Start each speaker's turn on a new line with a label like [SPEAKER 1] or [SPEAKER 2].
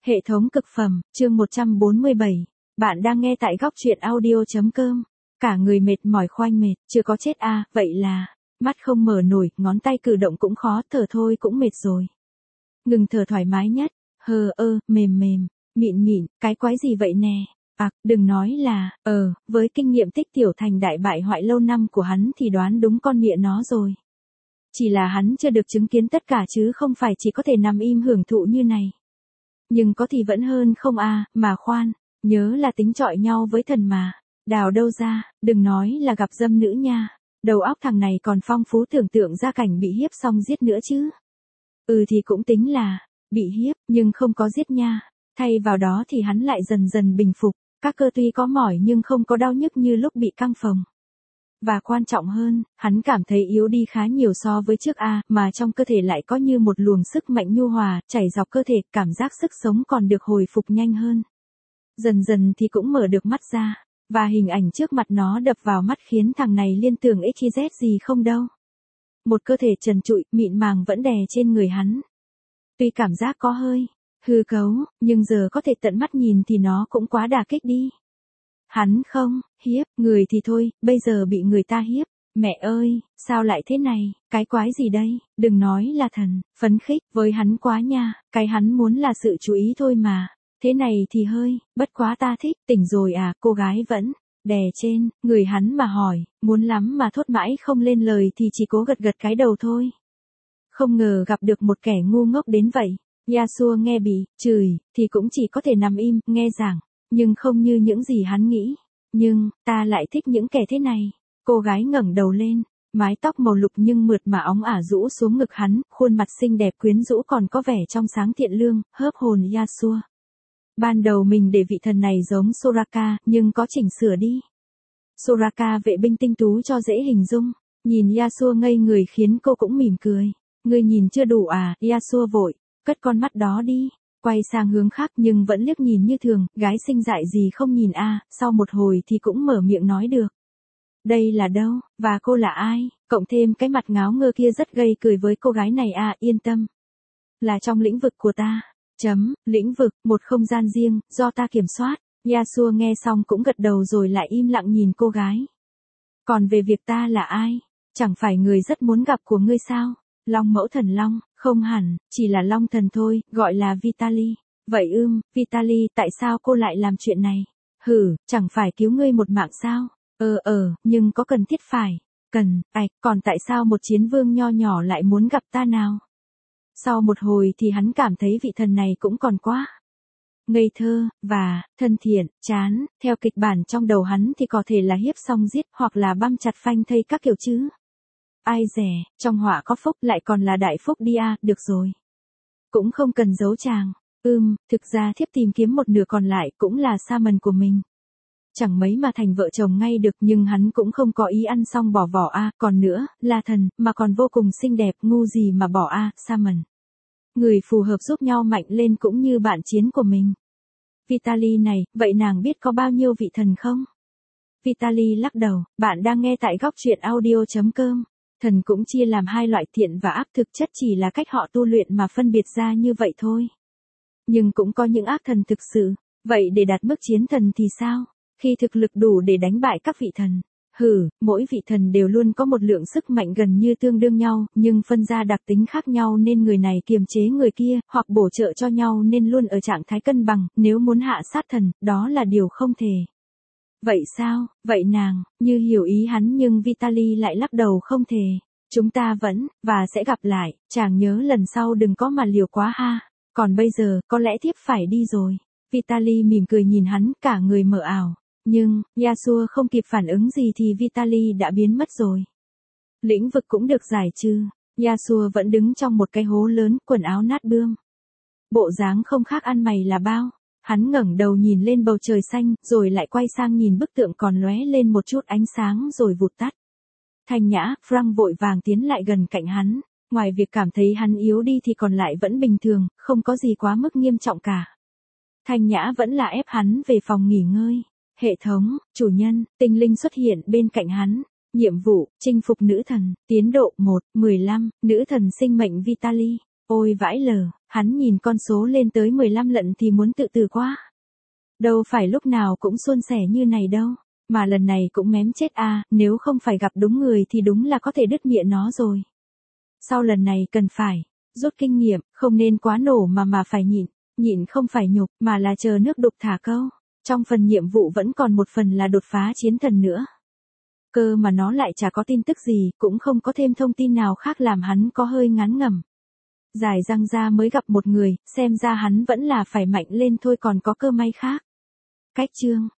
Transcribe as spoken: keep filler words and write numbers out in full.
[SPEAKER 1] Hệ thống cực phẩm, chương một trăm bốn mươi bảy. Bạn đang nghe tại góc truyện audio.com. Cả người mệt mỏi khoanh mệt, chưa có chết à, vậy là, mắt không mở nổi, ngón tay cử động cũng khó, thở thôi cũng mệt rồi. Ngừng thở thoải mái nhất, hờ ơ, mềm mềm, mịn mịn, cái quái gì vậy nè. À, đừng nói là, ờ, với kinh nghiệm tích tiểu thành đại bại hoại lâu năm của hắn thì đoán đúng con mẹ nó rồi. Chỉ là hắn chưa được chứng kiến tất cả chứ không phải chỉ có thể nằm im hưởng thụ như này. Nhưng có thì vẫn hơn không à, mà khoan, nhớ là tính chọi nhau với thần mà. Đào đâu ra, đừng nói là gặp dâm nữ nha. Đầu óc thằng này còn phong phú tưởng tượng ra cảnh bị hiếp xong giết nữa chứ. Ừ thì cũng tính là, bị hiếp, nhưng không có giết nha. Thay vào đó thì hắn lại dần dần bình phục, các cơ tuy có mỏi nhưng không có đau nhức như lúc bị căng phồng. Và quan trọng hơn, hắn cảm thấy yếu đi khá nhiều so với trước a, mà trong cơ thể lại có như một luồng sức mạnh nhu hòa, chảy dọc cơ thể, cảm giác sức sống còn được hồi phục nhanh hơn. Dần dần thì cũng mở được mắt ra, và hình ảnh trước mặt nó đập vào mắt khiến thằng này liên tưởng ích zét gì không đâu. Một cơ thể trần trụi, mịn màng vẫn đè trên người hắn. Tuy cảm giác có hơi hư cấu, nhưng giờ có thể tận mắt nhìn thì nó cũng quá đả kích đi. Hắn không, hiếp, người thì thôi, bây giờ bị người ta hiếp. Mẹ ơi, sao lại thế này, cái quái gì đây, đừng nói là thần, phấn khích, với hắn quá nha, cái hắn muốn là sự chú ý thôi mà. Thế này thì hơi, bất quá ta thích, tỉnh rồi à, cô gái vẫn đè trên, người hắn mà hỏi, muốn lắm mà thốt mãi không lên lời thì chỉ cố gật gật cái đầu thôi. Không ngờ gặp được một kẻ ngu ngốc đến vậy. Yasuo nghe bị chửi, thì cũng chỉ có thể nằm im, nghe giảng. Nhưng không như những gì hắn nghĩ. Nhưng, ta lại thích những kẻ thế này. Cô gái ngẩng đầu lên, mái tóc màu lục nhưng mượt mà óng ả rũ xuống ngực hắn, khuôn mặt xinh đẹp quyến rũ còn có vẻ trong sáng thiện lương, hớp hồn Yasuo. Ban đầu mình để vị thần này giống Soraka, nhưng có chỉnh sửa đi. Soraka vệ binh tinh tú cho dễ hình dung. Nhìn Yasuo ngây người khiến cô cũng mỉm cười. Ngươi nhìn chưa đủ à, Yasuo vội, cất con mắt đó đi. Quay sang hướng khác nhưng vẫn liếc nhìn như thường, gái xinh dại gì không nhìn a, à, sau một hồi thì cũng mở miệng nói được. Đây là đâu, và cô là ai, cộng thêm cái mặt ngáo ngơ kia rất gây cười với cô gái này à, yên tâm. Là trong lĩnh vực của ta, chấm, lĩnh vực, một không gian riêng, do ta kiểm soát. Yasuo nghe xong cũng gật đầu rồi lại im lặng nhìn cô gái. Còn về việc ta là ai, chẳng phải người rất muốn gặp của ngươi sao? Long mẫu thần long, không hẳn, chỉ là long thần thôi, gọi là Vitaly. Vậy ưm, Vitaly, tại sao cô lại làm chuyện này? Hử, chẳng phải cứu ngươi một mạng sao? Ờ ờ, nhưng có cần thiết phải? Cần, ạch, còn tại sao một chiến vương nho nhỏ lại muốn gặp ta nào? Sau một hồi thì hắn cảm thấy vị thần này cũng còn quá ngây thơ, và, thân thiện, chán, theo kịch bản trong đầu hắn thì có thể là hiếp xong giết hoặc là băm chặt phanh thây các kiểu chứ. Ai dè, trong họa có phúc lại còn là đại phúc đi à, được rồi. Cũng không cần giấu chàng. Ừm, thực ra thiếp tìm kiếm một nửa còn lại cũng là sa mần của mình. Chẳng mấy mà thành vợ chồng ngay được nhưng hắn cũng không có ý ăn xong bỏ vỏ a, à, còn nữa, là thần, mà còn vô cùng xinh đẹp, ngu gì mà bỏ a, à, sa mần. Người phù hợp giúp nhau mạnh lên cũng như bạn chiến của mình. Vitaly này, vậy nàng biết có bao nhiêu vị thần không? Vitaly lắc đầu, bạn đang nghe tại góc truyện audio.com. Thần cũng chia làm hai loại thiện và ác, thực chất chỉ là cách họ tu luyện mà phân biệt ra như vậy thôi. Nhưng cũng có những ác thần thực sự. Vậy để đạt mức chiến thần thì sao? Khi thực lực đủ để đánh bại các vị thần. Hử, mỗi vị thần đều luôn có một lượng sức mạnh gần như tương đương nhau, nhưng phân ra đặc tính khác nhau nên người này kiềm chế người kia, hoặc bổ trợ cho nhau nên luôn ở trạng thái cân bằng, nếu muốn hạ sát thần, đó là điều không thể. Vậy sao, vậy nàng, như hiểu ý hắn nhưng Vitaly lại lắc đầu không thể. Chúng ta vẫn, và sẽ gặp lại, chàng nhớ lần sau đừng có mà liều quá ha. Còn bây giờ, có lẽ thiếp phải đi rồi. Vitaly mỉm cười nhìn hắn, cả người mờ ảo. Nhưng, Yasuo không kịp phản ứng gì thì Vitaly đã biến mất rồi. Lĩnh vực cũng được giải trừ. Yasuo vẫn đứng trong một cái hố lớn, quần áo nát bươm. Bộ dáng không khác ăn mày là bao. Hắn ngẩng đầu nhìn lên bầu trời xanh, rồi lại quay sang nhìn bức tượng còn lóe lên một chút ánh sáng rồi vụt tắt. Thanh Nhã, Frank vội vàng tiến lại gần cạnh hắn. Ngoài việc cảm thấy hắn yếu đi thì còn lại vẫn bình thường, không có gì quá mức nghiêm trọng cả. Thanh Nhã vẫn là ép hắn về phòng nghỉ ngơi. Hệ thống, chủ nhân, tinh linh xuất hiện bên cạnh hắn. Nhiệm vụ, chinh phục nữ thần, tiến độ một, mười lăm, nữ thần sinh mệnh Vitaly. Ôi vãi lờ, Hắn nhìn con số lên tới mười lăm lận thì muốn tự tử quá. Đâu phải lúc nào cũng suôn sẻ như này đâu. Mà lần này cũng mém chết a, à, nếu không phải gặp đúng người thì đúng là có thể đứt miệng nó rồi. Sau lần này cần phải rút kinh nghiệm, không nên quá nổ mà mà phải nhịn. Nhịn không phải nhục, mà là chờ nước đục thả câu. Trong phần nhiệm vụ vẫn còn một phần là đột phá chiến thần nữa. Cơ mà nó lại chả có tin tức gì, cũng không có thêm thông tin nào khác làm hắn có hơi ngán ngẩm. Giải răng ra mới gặp một người, xem ra hắn vẫn là phải mạnh lên thôi còn có cơ may khác. Cách chương